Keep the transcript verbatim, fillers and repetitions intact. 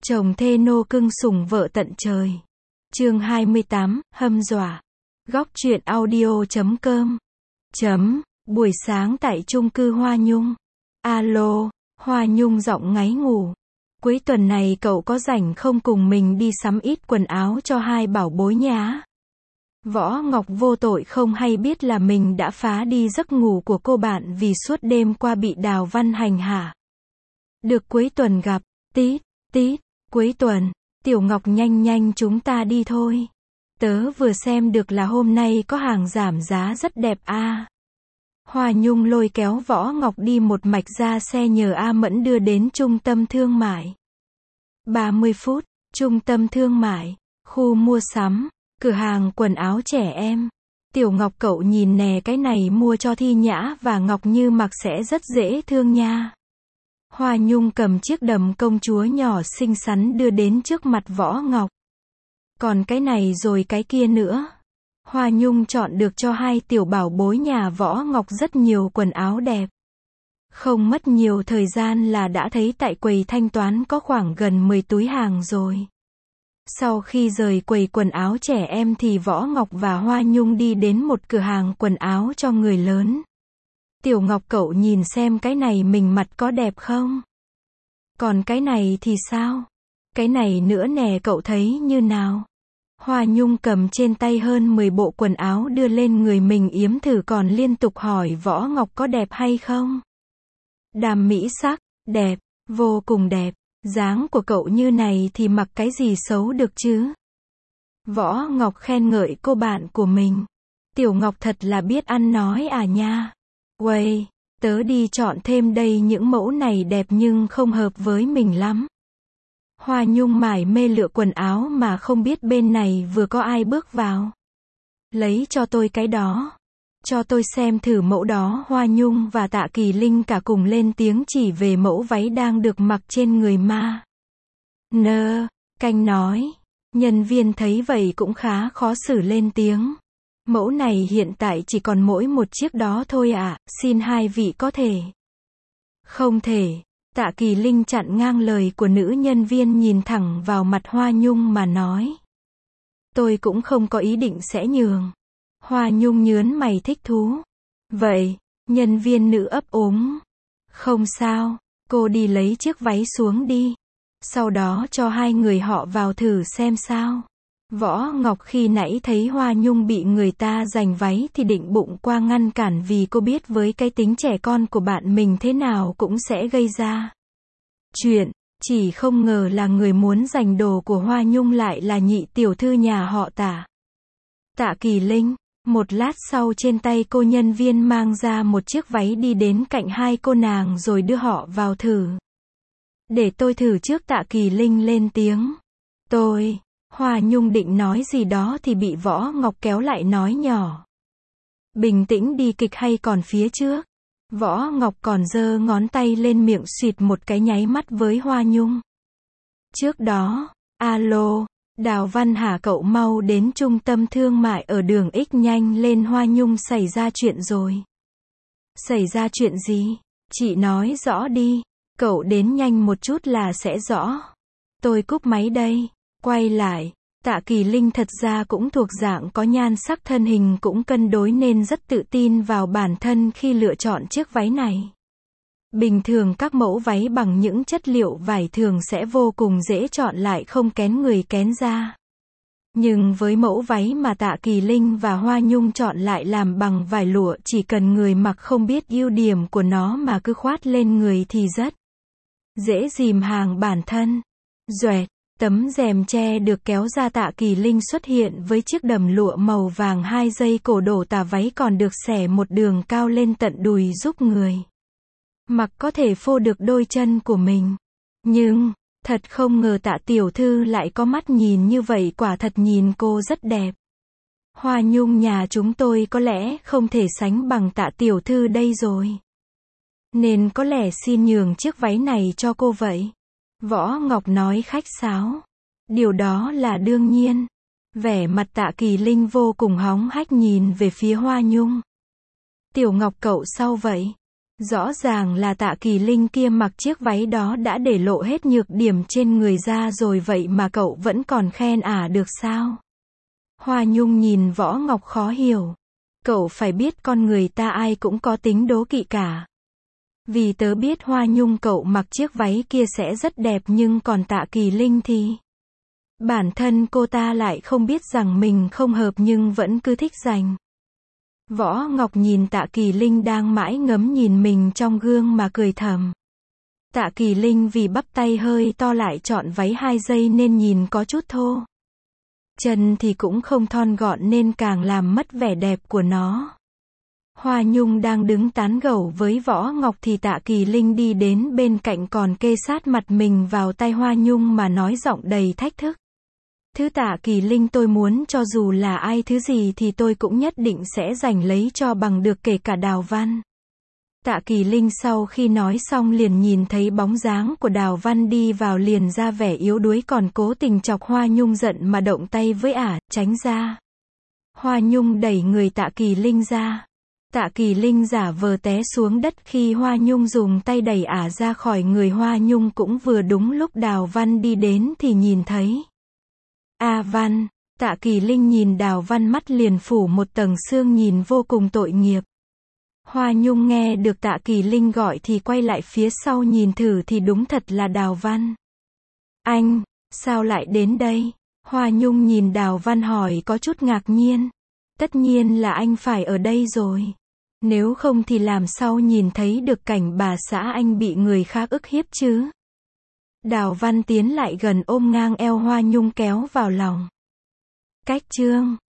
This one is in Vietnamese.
Chồng thê nô cưng sủng vợ tận trời. Chương hai mươi tám, hâm dọa. Góc truyện audio chấm com. Chấm, buổi sáng tại chung cư Hoa Nhung. Alo, Hoa Nhung giọng ngáy ngủ. Cuối tuần này cậu có rảnh không, cùng mình đi sắm ít quần áo cho hai bảo bối nhá. Võ Ngọc vô tội không hay biết là mình đã phá đi giấc ngủ của cô bạn vì suốt đêm qua bị Đào Văn hành hạ. Được cuối tuần gặp, tít, tít, cuối tuần, Tiểu Ngọc nhanh nhanh chúng ta đi thôi. Tớ vừa xem được là hôm nay có hàng giảm giá rất đẹp a. À. Hoa Nhung lôi kéo Võ Ngọc đi một mạch ra xe nhờ A Mẫn đưa đến trung tâm thương mại. ba mươi phút, trung tâm thương mại, khu mua sắm, cửa hàng quần áo trẻ em. Tiểu Ngọc cậu nhìn nè, cái này mua cho Thi Nhã và Ngọc Như mặc sẽ rất dễ thương nha. Hoa Nhung cầm chiếc đầm công chúa nhỏ xinh xắn đưa đến trước mặt Võ Ngọc. Còn cái này rồi cái kia nữa. Hoa Nhung chọn được cho hai tiểu bảo bối nhà Võ Ngọc rất nhiều quần áo đẹp. Không mất nhiều thời gian là đã thấy tại quầy thanh toán có khoảng gần mười túi hàng rồi. Sau khi rời quầy quần áo trẻ em thì Võ Ngọc và Hoa Nhung đi đến một cửa hàng quần áo cho người lớn. Tiểu Ngọc cậu nhìn xem cái này mình mặc có đẹp không? Còn cái này thì sao? Cái này nữa nè, cậu thấy như nào? Hoa Nhung cầm trên tay hơn mười bộ quần áo đưa lên người mình yếm thử, còn liên tục hỏi Võ Ngọc có đẹp hay không? Đàm mỹ sắc, đẹp, vô cùng đẹp. Dáng của cậu như này thì mặc cái gì xấu được chứ? Võ Ngọc khen ngợi cô bạn của mình. Tiểu Ngọc thật là biết ăn nói à nha. Uầy, tớ đi chọn thêm đây, những mẫu này đẹp nhưng không hợp với mình lắm. Hoa Nhung mải mê lựa quần áo mà không biết bên này vừa có ai bước vào. Lấy cho tôi cái đó. Cho tôi xem thử mẫu đó. Hoa Nhung và Tạ Kỳ Linh cả cùng lên tiếng chỉ về mẫu váy đang được mặc trên người ma. Nơ, canh nói. Nhân viên thấy vậy cũng khá khó xử lên tiếng. Mẫu này hiện tại chỉ còn mỗi một chiếc đó thôi ạ, à, xin hai vị có thể. Không thể. Tạ Kỳ Linh chặn ngang lời của nữ nhân viên, nhìn thẳng vào mặt Hoa Nhung mà nói. Tôi cũng không có ý định sẽ nhường. Hoa Nhung nhớn mày thích thú. Vậy, nhân viên nữ ấp úng. Không sao, cô đi lấy chiếc váy xuống đi. Sau đó cho hai người họ vào thử xem sao. Võ Ngọc khi nãy thấy Hoa Nhung bị người ta giành váy thì định bụng qua ngăn cản, vì cô biết với cái tính trẻ con của bạn mình thế nào cũng sẽ gây ra chuyện. Chỉ không ngờ là người muốn giành đồ của Hoa Nhung lại là nhị tiểu thư nhà họ Tạ. Tạ Kỳ Linh. Một lát sau trên tay cô nhân viên mang ra một chiếc váy, đi đến cạnh hai cô nàng rồi đưa họ vào thử. Để tôi thử trước, Tạ Kỳ Linh lên tiếng. Tôi. Hoa Nhung định nói gì đó thì bị Võ Ngọc kéo lại nói nhỏ. Bình tĩnh đi, kịch hay còn phía trước. Võ Ngọc còn giơ ngón tay lên miệng xịt một cái nháy mắt với Hoa Nhung. Trước đó, alo, Đào Văn hả, cậu mau đến trung tâm thương mại ở đường X nhanh lên, Hoa Nhung xảy ra chuyện rồi. Xảy ra chuyện gì? Chị nói rõ đi, cậu đến nhanh một chút là sẽ rõ. Tôi cúp máy đây. Quay lại, Tạ Kỳ Linh thật ra cũng thuộc dạng có nhan sắc, thân hình cũng cân đối nên rất tự tin vào bản thân khi lựa chọn chiếc váy này. Bình thường các mẫu váy bằng những chất liệu vải thường sẽ vô cùng dễ chọn, lại không kén người kén da. Nhưng với mẫu váy mà Tạ Kỳ Linh và Hoa Nhung chọn lại làm bằng vải lụa, chỉ cần người mặc không biết ưu điểm của nó mà cứ khoát lên người thì rất dễ dìm hàng bản thân. Duệt. Tấm rèm che được kéo ra, Tạ Kỳ Linh xuất hiện với chiếc đầm lụa màu vàng, hai dây cổ đổ tà váy còn được xẻ một đường cao lên tận đùi giúp người mặc có thể phô được đôi chân của mình. Nhưng, thật không ngờ Tạ tiểu thư lại có mắt nhìn như vậy, quả thật nhìn cô rất đẹp. Hoa Nhung nhà chúng tôi có lẽ không thể sánh bằng Tạ tiểu thư đây rồi. Nên có lẽ xin nhường chiếc váy này cho cô vậy. Võ Ngọc nói khách sáo. Điều đó là đương nhiên. Vẻ mặt Tạ Kỳ Linh vô cùng hóng hách nhìn về phía Hoa Nhung. Tiểu Ngọc cậu sao vậy? Rõ ràng là Tạ Kỳ Linh kia mặc chiếc váy đó đã để lộ hết nhược điểm trên người ra rồi, vậy mà cậu vẫn còn khen ả được sao? Hoa Nhung nhìn Võ Ngọc khó hiểu. Cậu phải biết con người ta ai cũng có tính đố kỵ cả. Vì tớ biết Hoa Nhung cậu mặc chiếc váy kia sẽ rất đẹp, nhưng còn Tạ Kỳ Linh thì... Bản thân cô ta lại không biết rằng mình không hợp nhưng vẫn cứ thích giành. Võ Ngọc nhìn Tạ Kỳ Linh đang mãi ngấm nhìn mình trong gương mà cười thầm. Tạ Kỳ Linh vì bắp tay hơi to lại chọn váy hai dây nên nhìn có chút thô. Chân thì cũng không thon gọn nên càng làm mất vẻ đẹp của nó. Hoa Nhung đang đứng tán gẫu với Võ Ngọc thì Tạ Kỳ Linh đi đến bên cạnh còn kê sát mặt mình vào tay Hoa Nhung mà nói giọng đầy thách thức. Thứ Tạ Kỳ Linh tôi muốn cho dù là ai thứ gì thì tôi cũng nhất định sẽ giành lấy cho bằng được, kể cả Đào Văn. Tạ Kỳ Linh sau khi nói xong liền nhìn thấy bóng dáng của Đào Văn đi vào liền ra vẻ yếu đuối còn cố tình chọc Hoa Nhung giận mà động tay với ả, tránh ra. Hoa Nhung đẩy người Tạ Kỳ Linh ra. Tạ Kỳ Linh giả vờ té xuống đất khi Hoa Nhung dùng tay đẩy ả ra khỏi người Hoa Nhung, cũng vừa đúng lúc Đào Văn đi đến thì nhìn thấy. A Văn, Tạ Kỳ Linh nhìn Đào Văn mắt liền phủ một tầng sương, nhìn vô cùng tội nghiệp. Hoa Nhung nghe được Tạ Kỳ Linh gọi thì quay lại phía sau nhìn thử thì đúng thật là Đào Văn. Anh, sao lại đến đây? Hoa Nhung nhìn Đào Văn hỏi có chút ngạc nhiên. Tất nhiên là anh phải ở đây rồi. Nếu không thì làm sao nhìn thấy được cảnh bà xã anh bị người khác ức hiếp chứ? Đào Văn tiến lại gần ôm ngang eo Hoa Nhung kéo vào lòng. Cách chương